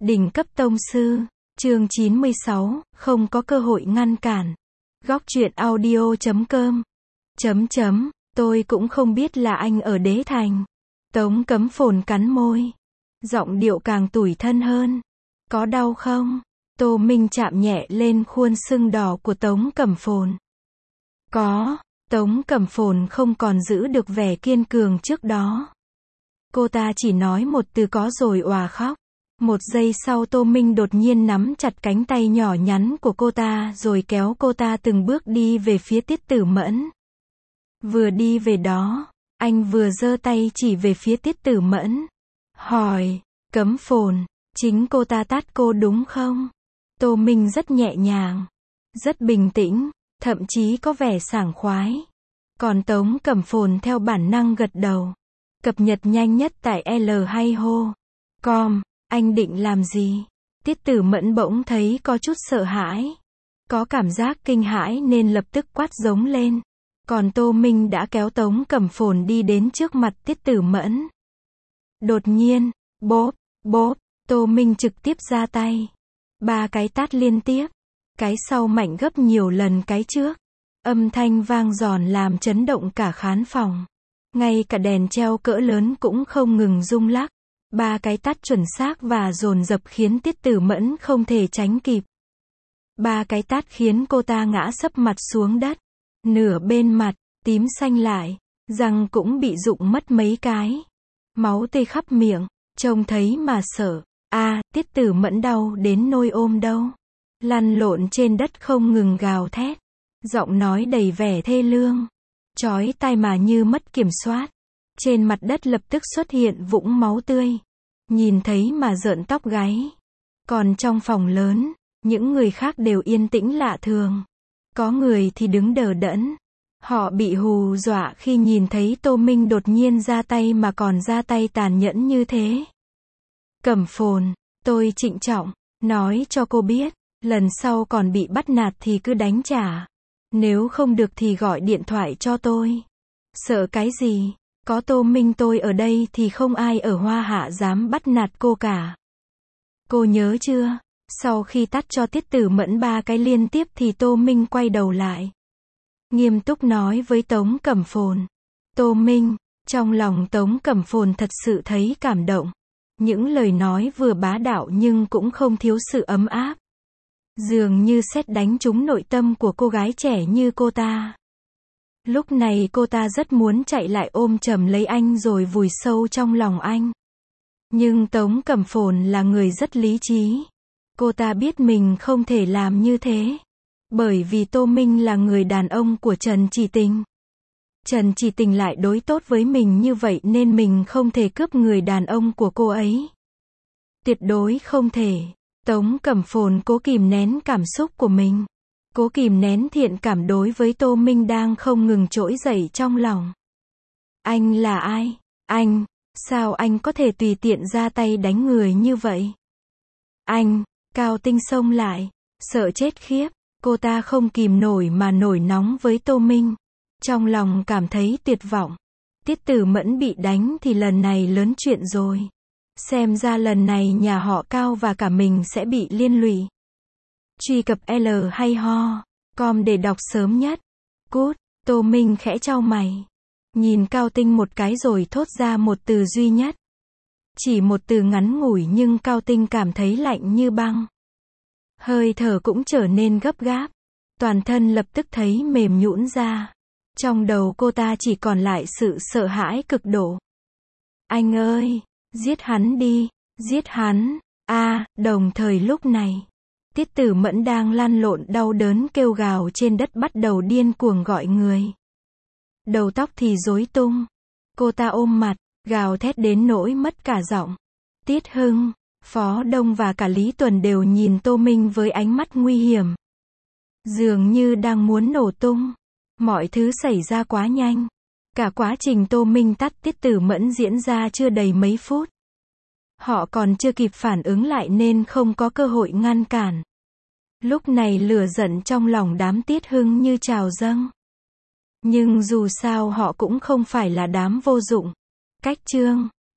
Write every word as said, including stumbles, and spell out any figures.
Đỉnh cấp tông sư, chương chín mươi sáu, không có cơ hội ngăn cản. Góc truyện audio chấm com. Chấm chấm, tôi cũng không biết là anh ở Đế Thành. Tống Cấm Phồn cắn môi. Giọng điệu càng tủi thân hơn. Có đau không? Tô Minh chạm nhẹ lên khuôn sưng đỏ của Tống Cẩm Phồn. Có. Tống Cẩm Phồn không còn giữ được vẻ kiên cường trước đó. Cô ta chỉ nói một từ có rồi òa khóc. Một giây sau Tô Minh đột nhiên nắm chặt cánh tay nhỏ nhắn của cô ta rồi kéo cô ta từng bước đi về phía Tiết Tử Mẫn. Vừa đi về đó, anh vừa giơ tay chỉ về phía Tiết Tử Mẫn. Hỏi, Cấm Phồn, chính cô ta tát cô đúng không? Tô Minh rất nhẹ nhàng, rất bình tĩnh, thậm chí có vẻ sảng khoái. Còn Tống Cẩm Phồn theo bản năng gật đầu. Cập nhật nhanh nhất tại L hay hô. Com, anh định làm gì? Tiết Tử Mẫn bỗng thấy có chút sợ hãi. Có cảm giác kinh hãi nên lập tức quát giống lên. Còn Tô Minh đã kéo Tống Cẩm Phồn đi đến trước mặt Tiết Tử Mẫn. Đột nhiên, bốp, bốp, Tô Minh trực tiếp ra tay. Ba cái tát liên tiếp. Cái sau mạnh gấp nhiều lần cái trước. Âm thanh vang giòn làm chấn động cả khán phòng. Ngay cả đèn treo cỡ lớn cũng không ngừng rung lắc. Ba cái tát chuẩn xác và dồn dập khiến Tiết Tử Mẫn không thể tránh kịp. Ba cái tát khiến cô ta ngã sấp mặt xuống đất. Nửa bên mặt, tím xanh lại. Răng cũng bị rụng mất mấy cái. Máu tê khắp miệng. Trông thấy mà sợ. À, Tiết Tử Mẫn đau đến nôi ôm đâu. Lăn lộn trên đất không ngừng gào thét. Giọng nói đầy vẻ thê lương. Chói tai mà như mất kiểm soát. Trên mặt đất lập tức xuất hiện vũng máu tươi. Nhìn thấy mà rợn tóc gáy. Còn trong phòng lớn, những người khác đều yên tĩnh lạ thường. Có người thì đứng đờ đẫn. Họ bị hù dọa khi nhìn thấy Tô Minh đột nhiên ra tay mà còn ra tay tàn nhẫn như thế. Cẩm Phồn, tôi trịnh trọng, nói cho cô biết, lần sau còn bị bắt nạt thì cứ đánh trả. Nếu không được thì gọi điện thoại cho tôi. Sợ cái gì? Có Tô Minh tôi ở đây thì không ai ở Hoa Hạ dám bắt nạt cô cả. Cô nhớ chưa? Sau khi tát cho Tiết Tử Mẫn ba cái liên tiếp thì Tô Minh quay đầu lại. Nghiêm túc nói với Tống Cẩm Phồn. Tô Minh, trong lòng Tống Cẩm Phồn thật sự thấy cảm động. Những lời nói vừa bá đạo nhưng cũng không thiếu sự ấm áp. Dường như sét đánh trúng nội tâm của cô gái trẻ như cô ta. Lúc này cô ta rất muốn chạy lại ôm chầm lấy anh rồi vùi sâu trong lòng anh. Nhưng Tống Cẩm Phồn là người rất lý trí. Cô ta biết mình không thể làm như thế. Bởi vì Tô Minh là người đàn ông của Trần Chỉ Tình. Trần Chỉ Tình lại đối tốt với mình như vậy nên mình không thể cướp người đàn ông của cô ấy. Tuyệt đối không thể. Tống Cẩm Phồn cố kìm nén cảm xúc của mình. Cố kìm nén thiện cảm đối với Tô Minh đang không ngừng trỗi dậy trong lòng. Anh là ai? Anh, sao anh có thể tùy tiện ra tay đánh người như vậy? Anh, Cao Tinh xông lại, sợ chết khiếp, cô ta không kìm nổi mà nổi nóng với Tô Minh. Trong lòng cảm thấy tuyệt vọng. Tiết Tử Mẫn bị đánh thì lần này lớn chuyện rồi. Xem ra lần này nhà họ Cao và cả mình sẽ bị liên lụy. Truy cập L hay ho com để đọc sớm nhất. Cút, Tô Minh khẽ chau mày. Nhìn Cao Tinh một cái rồi thốt ra một từ duy nhất. Chỉ một từ ngắn ngủi nhưng Cao Tinh cảm thấy lạnh như băng. Hơi thở cũng trở nên gấp gáp. Toàn thân lập tức thấy mềm nhũn ra. Trong đầu cô ta chỉ còn lại sự sợ hãi cực độ. Anh ơi, giết hắn đi, giết hắn. A, đồng thời lúc này, Tiết Tử Mẫn đang lăn lộn đau đớn kêu gào trên đất bắt đầu điên cuồng gọi người. Đầu tóc thì rối tung. Cô ta ôm mặt, gào thét đến nỗi mất cả giọng. Tiết Hưng, Phó Đông và cả Lý Tuần đều nhìn Tô Minh với ánh mắt nguy hiểm. Dường như đang muốn nổ tung. Mọi thứ xảy ra quá nhanh. Cả quá trình Tô Minh tát Tiết Tử Mẫn diễn ra chưa đầy mấy phút. Họ còn chưa kịp phản ứng lại nên không có cơ hội ngăn cản. Lúc này lửa giận trong lòng đám Tiết Hưng như trào dâng. Nhưng dù sao họ cũng không phải là đám vô dụng. Cách chương